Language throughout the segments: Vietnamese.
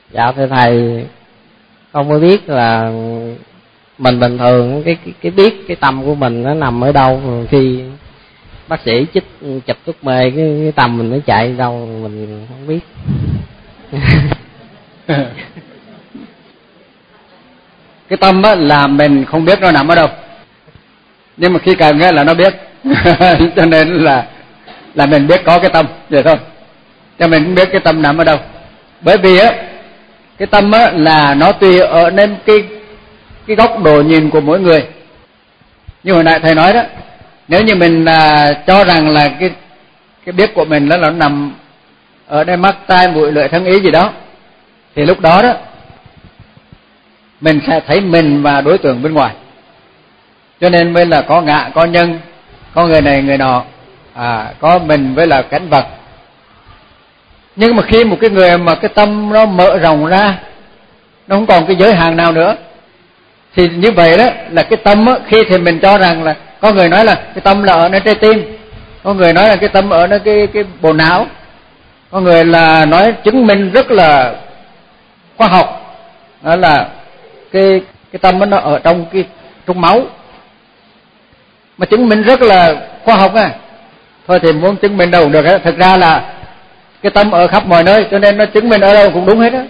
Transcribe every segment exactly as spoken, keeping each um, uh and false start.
Dạ thưa thầy, không có biết là mình bình thường cái cái, cái biết cái tâm của mình nó nằm ở đâu, khi bác sĩ chích chụp thuốc mê cái, cái tâm mình nó chạy đâu mình không biết. Cái tâm á là mình không biết nó nằm ở đâu, nhưng mà khi cần á là nó biết. Cho nên là là mình biết có cái tâm vậy thôi, cho mình không biết cái tâm nằm ở đâu. Bởi vì á cái tâm á là nó tùy ở nên cái cái góc độ nhìn của mỗi người. Như hồi nãy thầy nói đó, nếu như mình à, cho rằng là cái cái biết của mình đó là nó nằm ở đây mắt tai mũi lưỡi thân ý gì đó, thì lúc đó đó mình sẽ thấy mình và đối tượng bên ngoài. Cho nên mới là có ngã, có nhân, có người này người nọ, à, có mình với là cảnh vật. Nhưng mà khi một cái người mà cái tâm nó mở rộng ra, nó không còn cái giới hạn nào nữa, thì như vậy đó là cái tâm á, khi thì mình cho rằng là có người nói là cái tâm là ở nơi trái tim, có người nói là cái tâm ở nơi cái cái bộ não, có người là nói chứng minh rất là khoa học đó là cái cái tâm nó ở trong cái trong máu, mà chứng minh rất là khoa học à. Thôi thì muốn chứng minh đâu cũng được đó. Thực ra là cái tâm ở khắp mọi nơi, cho nên nó chứng minh ở đâu cũng đúng hết á.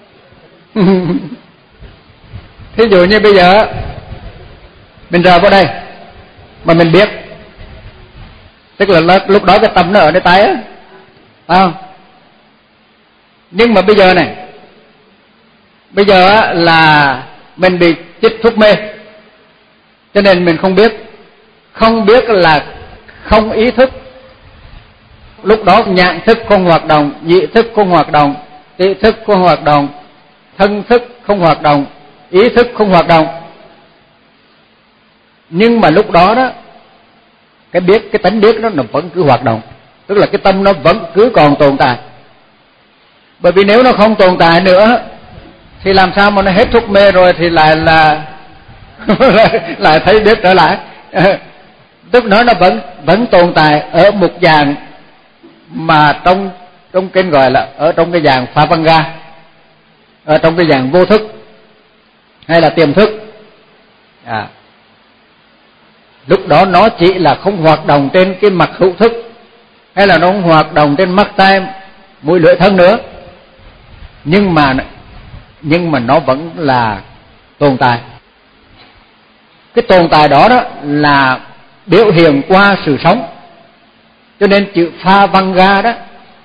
Thí dụ như bây giờ mình rờ vào đây mà mình biết, tức là lúc đó cái tâm nó ở nơi tay á, phải không? Nhưng mà bây giờ này, bây giờ á là mình bị chích thuốc mê, cho nên mình không biết. Không biết là không ý thức. Lúc đó nhãn thức không hoạt động, nhị thức không hoạt động, tỷ thức không hoạt động, thân thức không hoạt động, ý thức không hoạt động. Nhưng mà lúc đó đó cái biết, cái tánh biết đó nó vẫn cứ hoạt động, tức là cái tâm nó vẫn cứ còn tồn tại. Bởi vì nếu nó không tồn tại nữa thì làm sao mà nó hết thuốc mê rồi thì lại là lại thấy biết trở lại. Tức nó nó vẫn vẫn tồn tại ở một dạng mà trong trong kinh gọi là ở trong cái dạng pha văn ga, ở trong cái dạng vô thức hay là tiềm thức. À, lúc đó nó chỉ là không hoạt động trên cái mặt hữu thức, hay là nó không hoạt động trên mắt tai mũi lưỡi thân nữa, nhưng mà nhưng mà nó vẫn là tồn tại. Cái tồn tại đó đó là biểu hiện qua sự sống. Cho nên chữ pha văn ga đó,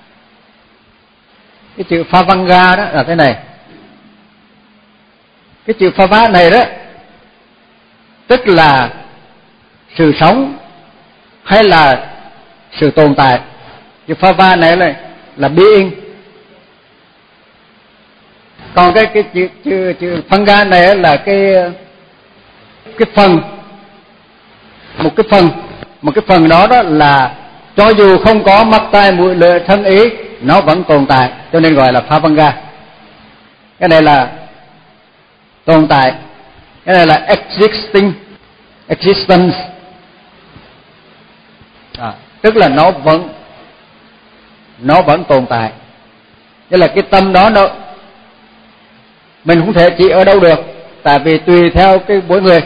cái chữ pha văn ga đó là thế này. Cái chữ pha vá này đó tức là sự sống hay là sự tồn tại. Chữ pha va này là là being. Còn cái cái chữ chữ chữ phân ga này là cái cái phần, một cái phần, một cái phần đó đó là cho dù không có mắt tai mũi lưỡi thân ý nó vẫn tồn tại, cho nên gọi là pha văn ga. Cái này là tồn tại, cái này là existing, existence. À, tức là nó vẫn nó vẫn tồn tại. Tức là cái tâm đó nó mình không thể chỉ ở đâu được, tại vì tùy theo cái mỗi người.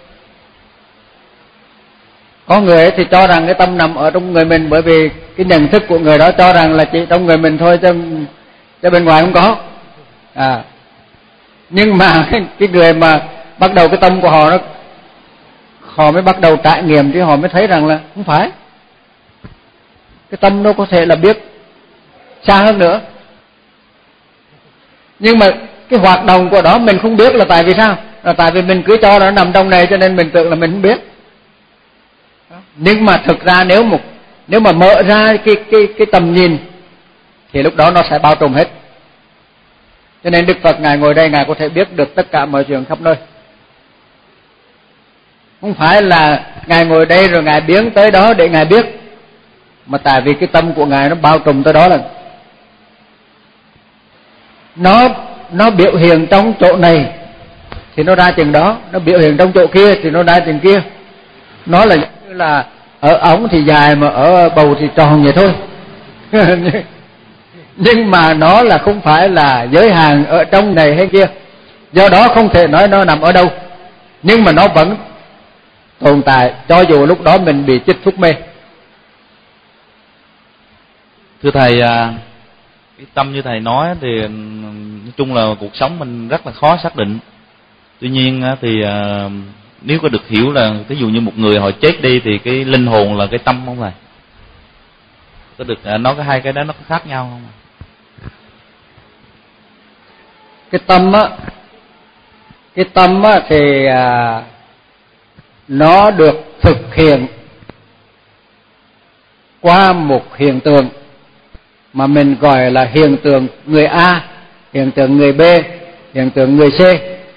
Có người thì cho rằng cái tâm nằm ở trong người mình, bởi vì cái nhận thức của người đó cho rằng là chỉ trong người mình thôi, chứ, chứ bên ngoài không có. À, nhưng mà cái, cái người mà bắt đầu cái tâm của họ nó họ mới bắt đầu trải nghiệm thì họ mới thấy rằng là không phải. Cái tâm nó có thể là biết xa hơn nữa, nhưng mà cái hoạt động của đó mình không biết là tại vì sao? Là tại vì mình cứ cho nó nằm trong này, cho nên mình tưởng là mình không biết. Nhưng mà thực ra nếu một nếu mà mở ra cái cái cái tầm nhìn thì lúc đó nó sẽ bao trùm hết. Cho nên Đức Phật ngài ngồi đây, ngài có thể biết được tất cả mọi chuyện khắp nơi. Không phải là ngài ngồi đây rồi ngài biến tới đó để ngài biết, mà tại vì cái tâm của ngài nó bao trùm tới đó là nó nó biểu hiện trong chỗ này thì nó ra chừng đó, nó biểu hiện trong chỗ kia thì nó ra chừng kia. Nó là giống như là ở ống thì dài mà ở bầu thì tròn vậy thôi. nhưng mà nó là không phải là giới hạn ở trong này hay kia, do đó không thể nói nó nằm ở đâu, nhưng mà nó vẫn tồn tại cho dù lúc đó mình bị chích thuốc mê. Thưa thầy, cái tâm như thầy nói thì nói chung là cuộc sống mình rất là khó xác định. Tuy nhiên thì nếu có được hiểu là ví dụ như một người họ chết đi thì cái linh hồn là cái tâm không thầy? Có được nói cái hai cái đó nó có khác nhau không? Cái tâm á, cái tâm á thì à, nó được thực hiện qua một hiện tượng mà mình gọi là hiện tượng người A, hiện tượng người B, hiện tượng người C.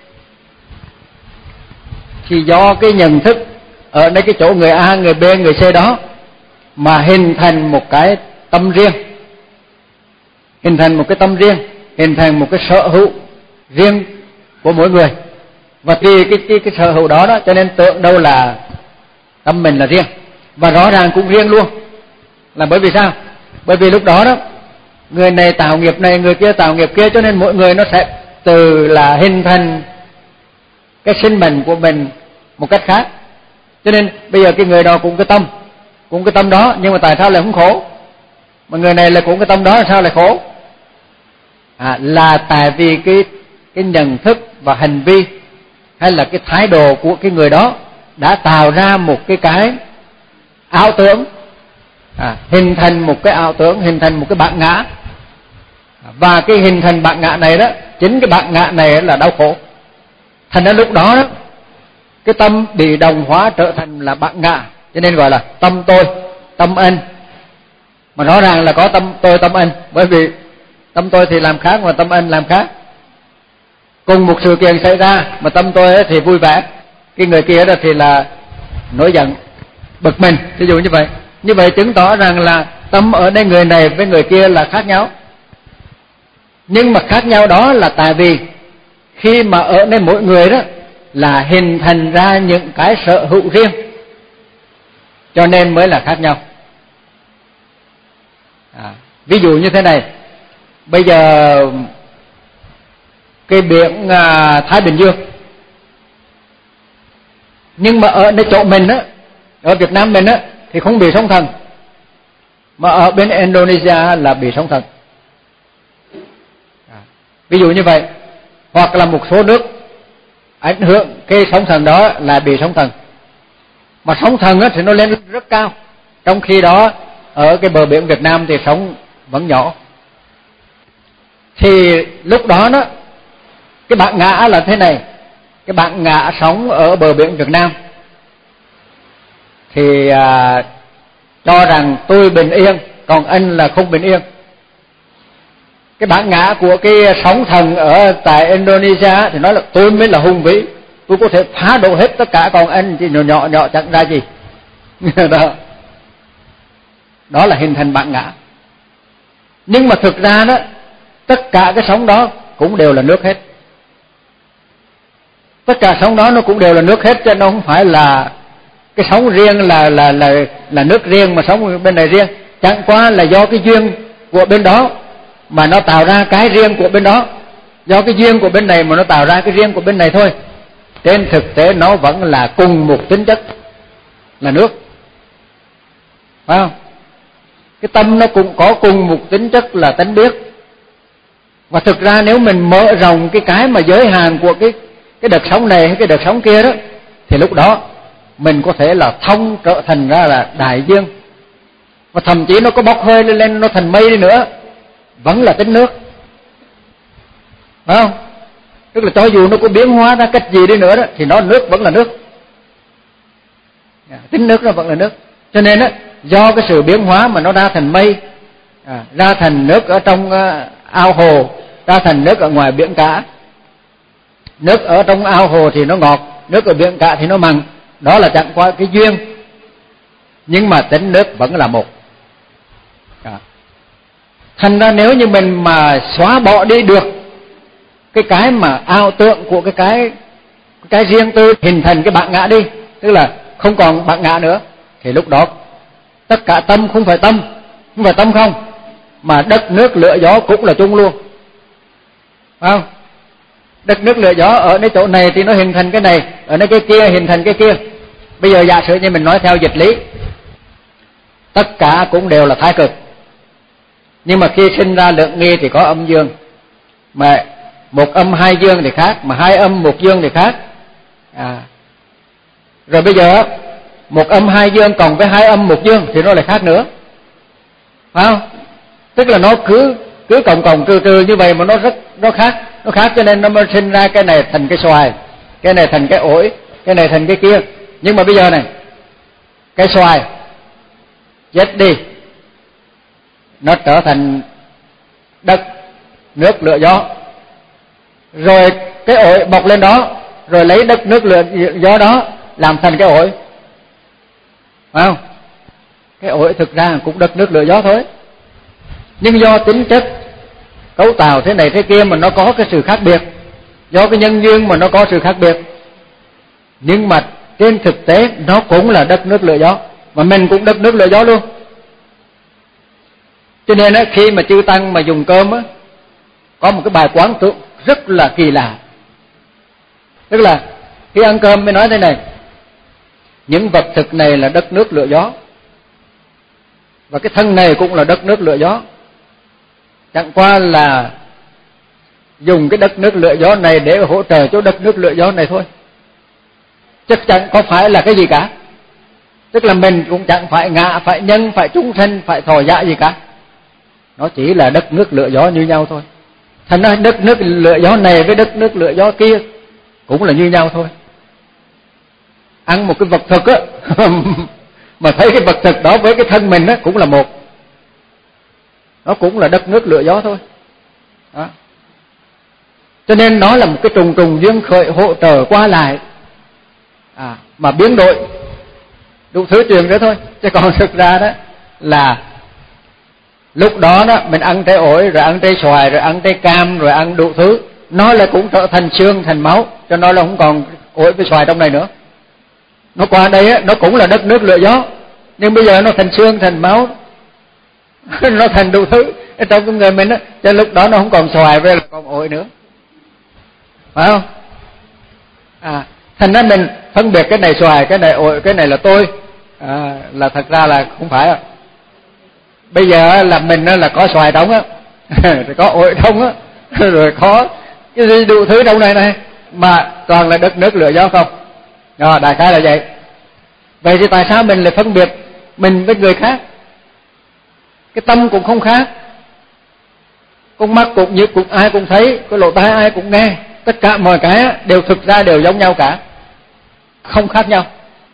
Thì do cái nhận thức ở đây cái chỗ người A, người B, người C đó mà hình thành một cái tâm riêng, hình thành một cái tâm riêng, hình thành một cái sở hữu riêng của mỗi người. Và vì cái, cái, cái sở hữu đó đó cho nên tưởng đâu là tâm mình là riêng, và rõ ràng cũng riêng luôn. Là bởi vì sao? Bởi vì lúc đó đó người này tạo nghiệp này, người kia tạo nghiệp kia, cho nên mỗi người nó sẽ từ là hình thành cái sinh mệnh của mình một cách khác. Cho nên bây giờ cái người đó cũng cái tâm, cũng cái tâm đó, nhưng mà tại sao lại không khổ? Mà người này là cũng cái tâm đó, sao lại khổ? À, là tại vì cái cái nhận thức và hành vi hay là cái thái độ của cái người đó đã tạo ra một cái cái ảo tưởng, à, hình thành một cái ảo tưởng, hình thành một cái bản ngã. Và cái hình thành bản ngã này đó, chính cái bản ngã này là đau khổ. Thành ra lúc đó đó cái tâm bị đồng hóa trở thành là bản ngã, cho nên gọi là tâm tôi, tâm anh. Mà rõ ràng là có tâm tôi, tâm anh, bởi vì tâm tôi thì làm khác mà tâm anh làm khác. Cùng một sự kiện xảy ra mà tâm tôi thì vui vẻ, cái người kia đó thì là nổi giận, bực mình, ví dụ như vậy. Như vậy chứng tỏ rằng là tâm ở đây người này với người kia là khác nhau. Nhưng mà khác nhau đó là tại vì khi mà ở đây mỗi người đó là hình thành ra những cái sở hữu riêng, cho nên mới là khác nhau. À, ví dụ như thế này, bây giờ cái biển à, Thái Bình Dương, nhưng mà ở nơi chỗ mình á, ở Việt Nam mình á thì không bị sóng thần, mà ở bên Indonesia là bị sóng thần. À, ví dụ như vậy. Hoặc là một số nước ảnh hưởng cái sóng thần đó là bị sóng thần, mà sóng thần á thì nó lên rất cao, trong khi đó ở cái bờ biển Việt Nam thì sóng vẫn nhỏ. Thì lúc đó đó cái bản ngã là thế này, cái bản ngã sống ở bờ biển Việt Nam thì à, cho rằng tôi bình yên, còn anh là không bình yên. Cái bản ngã của cái sóng thần ở tại Indonesia thì nói là tôi mới là hùng vĩ, tôi có thể phá đổ hết tất cả, còn anh thì nhỏ nhỏ nhỏ chẳng ra gì. đó. đó là hình thành bản ngã. Nhưng mà thực ra đó tất cả cái sóng đó cũng đều là nước hết. Tất cả sóng đó nó cũng đều là nước hết, chứ nó không phải là cái sóng riêng là là là là nước riêng mà sóng bên này riêng. Chẳng qua là do cái duyên của bên đó mà nó tạo ra cái riêng của bên đó, do cái duyên của bên này mà nó tạo ra cái riêng của bên này thôi. Trên thực tế nó vẫn là cùng một tính chất là nước, phải không? Cái tâm nó cũng có cùng một tính chất là tánh biết. Và thực ra nếu mình mở rộng cái cái mà giới hạn của cái cái đợt sống này hay cái đợt sống kia đó, thì lúc đó mình có thể là thông trở thành ra là đại dương. Và thậm chí nó có bốc hơi lên, lên nó thành mây đi nữa, vẫn là tính nước, phải không? Tức là cho dù nó có biến hóa ra cách gì đi nữa đó, thì nó nước vẫn là nước, tính nước nó vẫn là nước. Cho nên đó, do cái sự biến hóa mà nó ra thành mây, à, ra thành nước ở trong uh, ao hồ, ra thành nước ở ngoài biển cả. Nước ở trong ao hồ thì nó ngọt, nước ở biển cả thì nó mặn. Đó là chẳng qua cái duyên, nhưng mà tính nước vẫn là một. à. Thành ra nếu như mình mà xóa bỏ đi được cái cái mà ảo tưởng của cái cái cái riêng tư, hình thành cái bản ngã đi, tức là không còn bản ngã nữa, thì lúc đó tất cả tâm không phải tâm, không phải tâm không, mà đất nước lửa gió cũng là chung luôn, phải không? Đất nước lửa gió ở nơi chỗ này thì nó hình thành cái này, ở nơi cái kia hình thành cái kia. Bây giờ giả sử như mình nói theo dịch lý, tất cả cũng đều là thái cực, nhưng mà khi sinh ra lượng nghi thì có âm dương, mà một âm hai dương thì khác, mà hai âm một dương thì khác. À. Rồi bây giờ một âm hai dương cộng với hai âm một dương thì nó lại khác nữa, phải không? Tức là nó cứ cứ cộng cộng trừ trừ như vậy mà nó rất nó khác, nó khác cho nên nó mới sinh ra cái này thành cái xoài, cái này thành cái ổi, cái này thành cái kia. Nhưng mà bây giờ này, cái xoài chết đi, nó trở thành đất nước lửa gió, rồi cái ổi bọc lên đó, rồi lấy đất nước lửa gió đó làm thành cái ổi, phải không? Cái ổi thực ra cũng đất nước lửa gió thôi, nhưng do tính chất cấu tạo thế này thế kia mà nó có cái sự khác biệt, do cái nhân duyên mà nó có sự khác biệt. Nhưng mà trên thực tế nó cũng là đất nước lửa gió, mà mình cũng đất nước lửa gió luôn. Cho nên á, khi mà chư tăng mà dùng cơm á, có một cái bài quán tưởng rất là kỳ lạ. Tức là khi ăn cơm mới nói thế này: những vật thực này là đất nước lửa gió, và cái thân này cũng là đất nước lửa gió. Chẳng qua là dùng cái đất nước lửa gió này để hỗ trợ cho đất nước lửa gió này thôi, chắc chắn có phải là cái gì cả. Tức là mình cũng chẳng phải ngạ, phải nhân, phải chúng sinh, phải thọ dạ gì cả. Nó chỉ là đất nước lửa gió như nhau thôi. Thành ra đất nước lửa gió này với đất nước lửa gió kia cũng là như nhau thôi. Ăn một cái vật thực á mà thấy cái vật thực đó với cái thân mình á cũng là một, nó cũng là đất nước lửa gió thôi đó. Cho nên nó là một cái trùng trùng duyên khởi hỗ trợ qua lại, à, mà biến đổi đủ thứ chuyện nữa thôi. Chứ còn thực ra đó là lúc đó đó mình ăn trái ổi, rồi ăn trái xoài, rồi ăn trái cam, rồi ăn đủ thứ, nó là cũng trở thành xương thành máu, cho nó là không còn ổi với xoài trong này nữa. Nó qua đây á, nó cũng là đất nước lửa gió, nhưng bây giờ nó thành xương thành máu nó thành đủ thứ ở trong cái người mình á, cho lúc đó nó không còn xoài với còn ổi nữa, phải không? À, thành ra mình phân biệt cái này xoài, cái này ổi, cái này là tôi, à, là thật ra là không phải à. Bây giờ là mình là có xoài trong á rồi có ổi trong á, rồi có cái gì đủ thứ trong này này, mà toàn là đất nước lửa gió không. Rồi đại khái là vậy. Vậy thì tại sao mình lại phân biệt mình với người khác? Cái tâm cũng không khác, con mắt cũng như cũng ai cũng thấy, cái lỗ tai ai cũng nghe, tất cả mọi cái đều thực ra đều giống nhau cả, không khác nhau,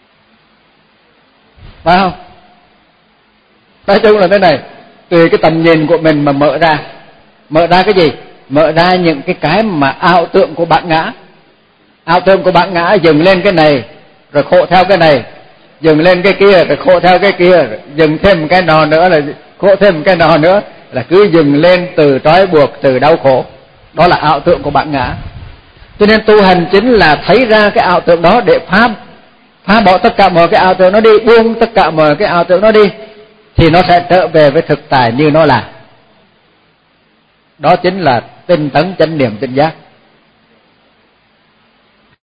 phải không? Nói chung là thế này, tùy cái tầm nhìn của mình mà mở ra. Mở ra cái gì? Mở ra những cái cái mà ảo tưởng của bản ngã. Ảo tưởng của bản ngã dừng lên cái này, rồi khổ theo cái này, dừng lên cái kia, rồi khổ theo cái kia, rồi dừng thêm cái nọ nữa là khổ thêm cái nọ nữa, là cứ dừng lên từ trói buộc, từ đau khổ. Đó là ảo tưởng của bản ngã. Cho nên tu hành chính là thấy ra cái ảo tưởng đó để phá phá bỏ tất cả mọi cái ảo tưởng nó đi, buông tất cả mọi cái ảo tưởng nó đi, thì nó sẽ trở về với thực tại như nó là. Đó chính là tinh tấn chánh niệm tỉnh giác.